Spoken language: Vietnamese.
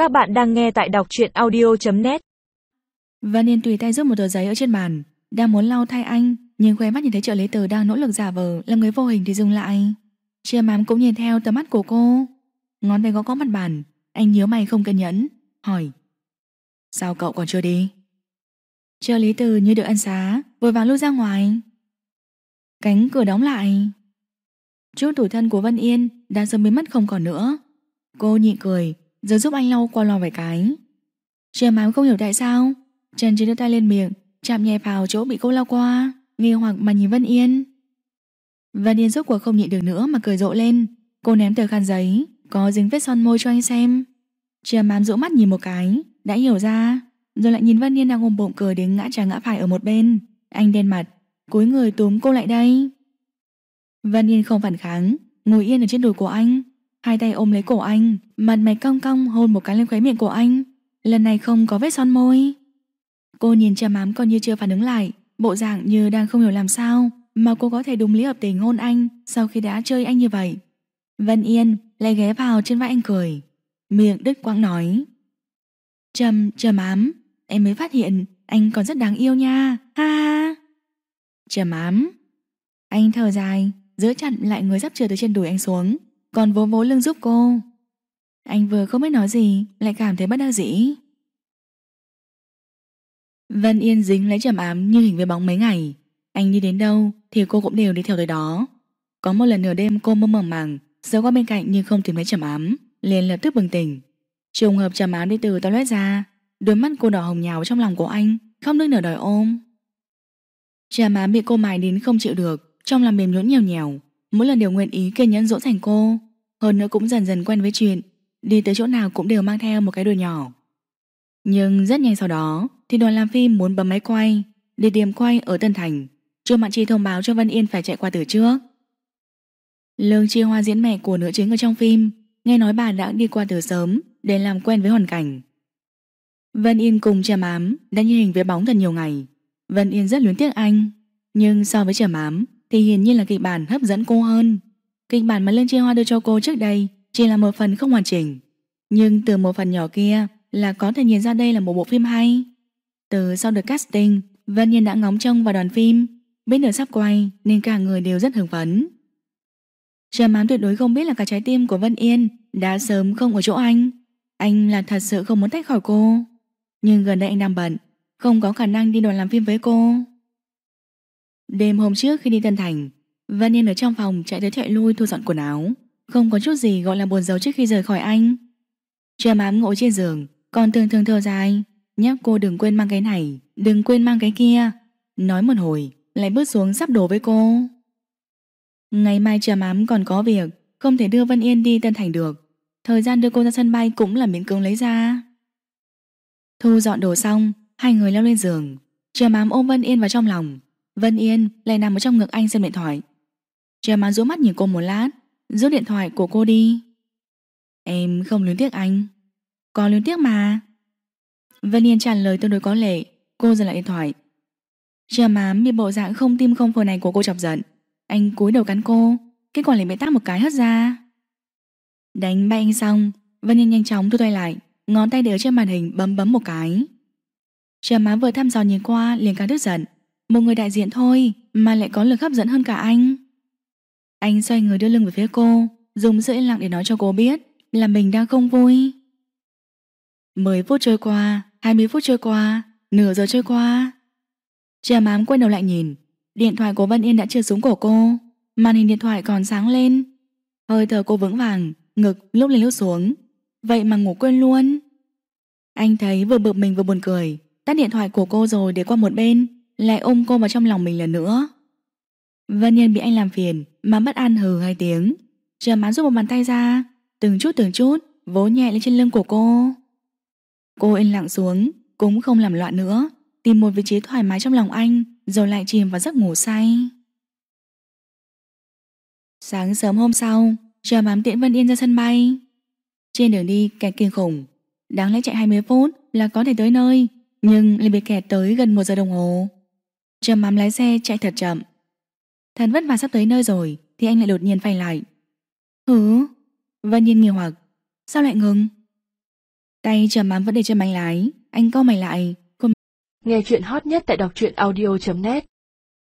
Các bạn đang nghe tại đọc truyện audio.net. Vân Yên tùy tay rút một tờ giấy ở trên bàn, đang muốn lau thay anh, nhưng khóe mắt nhìn thấy trợ lý Từ đang nỗ lực giả vờ làm người vô hình thì dừng lại. Chia Mám cũng nhìn theo tầm mắt của cô, ngón tay gõ mặt bàn. Anh nhíu mày không kiên nhẫn, hỏi: sao cậu còn chưa đi? Trợ lý Từ như được ân xá, vội vàng lui ra ngoài. Cánh cửa đóng lại. Chút tủi thân của Vân Yên đã sớm biến mất không còn nữa. Cô nhịn cười, rồi giúp anh lau qua loa vài cái. Chia Mám không hiểu tại sao Trần chỉ đưa tay lên miệng, chạm nhẹ vào chỗ bị cô lau qua, nghi hoặc mà nhìn Vân Yên. Vân Yên rốt cuộc không nhịn được nữa mà cười rộ lên. Cô ném tờ khăn giấy có dính vết son môi cho anh xem. Chia Mám dỗ mắt nhìn một cái, đã hiểu ra, rồi lại nhìn Vân Yên đang ôm bụng cười đến ngã trái ngã phải ở một bên. Anh đen mặt, cúi người túm cô lại đây. Vân Yên không phản kháng, ngồi yên ở trên đùi của anh, hai tay ôm lấy cổ anh, mặt mày cong cong hôn một cái lên khóe miệng của anh. Lần này không có vết son môi. Cô nhìn Chia Mám còn như chưa phản ứng lại, bộ dạng như đang không hiểu làm sao mà cô có thể đúng lý hợp tình hôn anh sau khi đã chơi anh như vậy. Vân Yên lại ghé vào trên vai anh cười, miệng đứt quãng nói: Chia Mám, em mới phát hiện anh còn rất đáng yêu nha, ha ha. Chia Mám. Anh thở dài, giữ chặt lại người sắp trượt từ trên đùi anh xuống, còn vỗ vỗ lưng giúp cô. Anh vừa không biết nói gì, lại cảm thấy bất đắc dĩ. Vân Yên dính lấy Trầm Ám như hình với bóng mấy ngày. Anh đi đến đâu thì cô cũng đều đi theo tới đó. Có một lần nửa đêm cô mơ màng màng giấu qua bên cạnh nhưng không tìm thấy Trầm Ám, liền lập tức bừng tỉnh. Trùng hợp Trầm Ám đi từ toilet ra, đôi mắt cô đỏ hồng nhào trong lòng của anh, không đứng nở đòi ôm. Trầm Ám bị cô mài đến không chịu được, trong lòng mềm nhũn nhèo nhèo, mỗi lần đều nguyện ý kiên nhẫn dỗ dành cô. Hơn nữa cũng dần dần quen với chuyện đi tới chỗ nào cũng đều mang theo một cái đùi nhỏ. Nhưng rất nhanh sau đó thì đoàn làm phim muốn bấm máy quay, địa điểm quay ở Tân Thành. Chu Mạn Chi thông báo cho Vân Yên phải chạy qua từ trước. Lương Chi Hoa diễn mẹ của nữ chính ở trong phim, nghe nói bà đã đi qua từ sớm để làm quen với hoàn cảnh. Vân Yên cùng Trầm Ám đã như hình với bóng thật nhiều ngày. Vân Yên rất luyến tiếc anh, nhưng so với Trầm Ám thì hiển nhiên là kịch bản hấp dẫn cô hơn. Kịch bản mà Lương Chi Hoa đưa cho cô trước đây chỉ là một phần không hoàn chỉnh, nhưng từ một phần nhỏ kia là có thể nhìn ra đây là một bộ phim hay. Từ sau được casting, Vân Yên đã ngóng trông vào đoàn phim, biết được sắp quay nên cả người đều rất hưng phấn. Trầm Ám tuyệt đối không biết là cả trái tim của Vân Yên đã sớm không ở chỗ anh. Anh là thật sự không muốn tách khỏi cô, nhưng gần đây anh đang bận, không có khả năng đi đoàn làm phim với cô. Đêm hôm trước khi đi Tân Thành, Vân Yên ở trong phòng chạy tới chạy lui thu dọn quần áo, không có chút gì gọi là buồn rầu trước khi rời khỏi anh. Trầm Ám ngồi trên giường, còn thường thường thở dài, nhắc cô đừng quên mang cái này, đừng quên mang cái kia. Nói một hồi, lại bước xuống sắp đổ với cô. Ngày mai Trầm Ám còn có việc, không thể đưa Vân Yên đi Tân Thành được. Thời gian đưa cô ra sân bay cũng là miễn cưỡng lấy ra. Thu dọn đồ xong, hai người leo lên giường. Trầm Ám ôm Vân Yên vào trong lòng, Vân Yên lại nằm ở trong ngực anh xem điện thoại. Trầm Ám dụi mắt nhìn cô một lát, rút điện thoại của cô đi. Em không luyến tiếc anh. Có luyến tiếc mà. Vân Yên trả lời tương đối có lệ. Cô giơ lại điện thoại. Trầm Ám bị bộ dạng không tim không phổi này của cô chọc giận. Anh cúi đầu cắn cô, kết quả lại bị tát một cái hất ra. Đánh bay anh xong, Vân Yên nhanh chóng thu tay lại, ngón tay để ở trên màn hình bấm bấm một cái. Trầm Ám vừa thăm dò nhìn qua liền càng tức giận. Một người đại diện thôi mà lại có lực hấp dẫn hơn cả anh. Anh xoay người đưa lưng về phía cô, dùng sự yên lặng để nói cho cô biết là mình đang không vui. 10 phút trôi qua, 20 phút trôi qua, nửa giờ trôi qua. Trầm Ám quay đầu lại nhìn, điện thoại của Vân Yên đã trượt xuống cổ cô, màn hình điện thoại còn sáng lên. Hơi thở cô vững vàng, ngực lúc lên lúc xuống, vậy mà ngủ quên luôn. Anh thấy vừa bực mình vừa buồn cười, tắt điện thoại của cô rồi để qua một bên, lại ôm cô vào trong lòng mình lần nữa. Vân Yên bị anh làm phiền mà bất an hừ hai tiếng. Trầm Ám rút một bàn tay ra, từng chút vỗ nhẹ lên trên lưng của cô. Cô yên lặng xuống, cũng không làm loạn nữa, tìm một vị trí thoải mái trong lòng anh, rồi lại chìm vào giấc ngủ say. Sáng sớm hôm sau, Trầm Ám tiễn Vân Yên ra sân bay. Trên đường đi kẹt kinh khủng, đáng lẽ chạy 20 phút là có thể tới nơi, nhưng lại bị kẹt tới gần 1 giờ đồng hồ. Trầm Ám lái xe chạy thật chậm. Thật vất vả sắp tới nơi rồi thì anh lại đột nhiên phanh lại. Hứ? Vân Yên nghi hoặc, sao lại ngừng? Tay Trầm Ám vẫn để trên bánh lái. Anh cau mày lại. Nghe chuyện hot nhất tại đọc truyện audio.net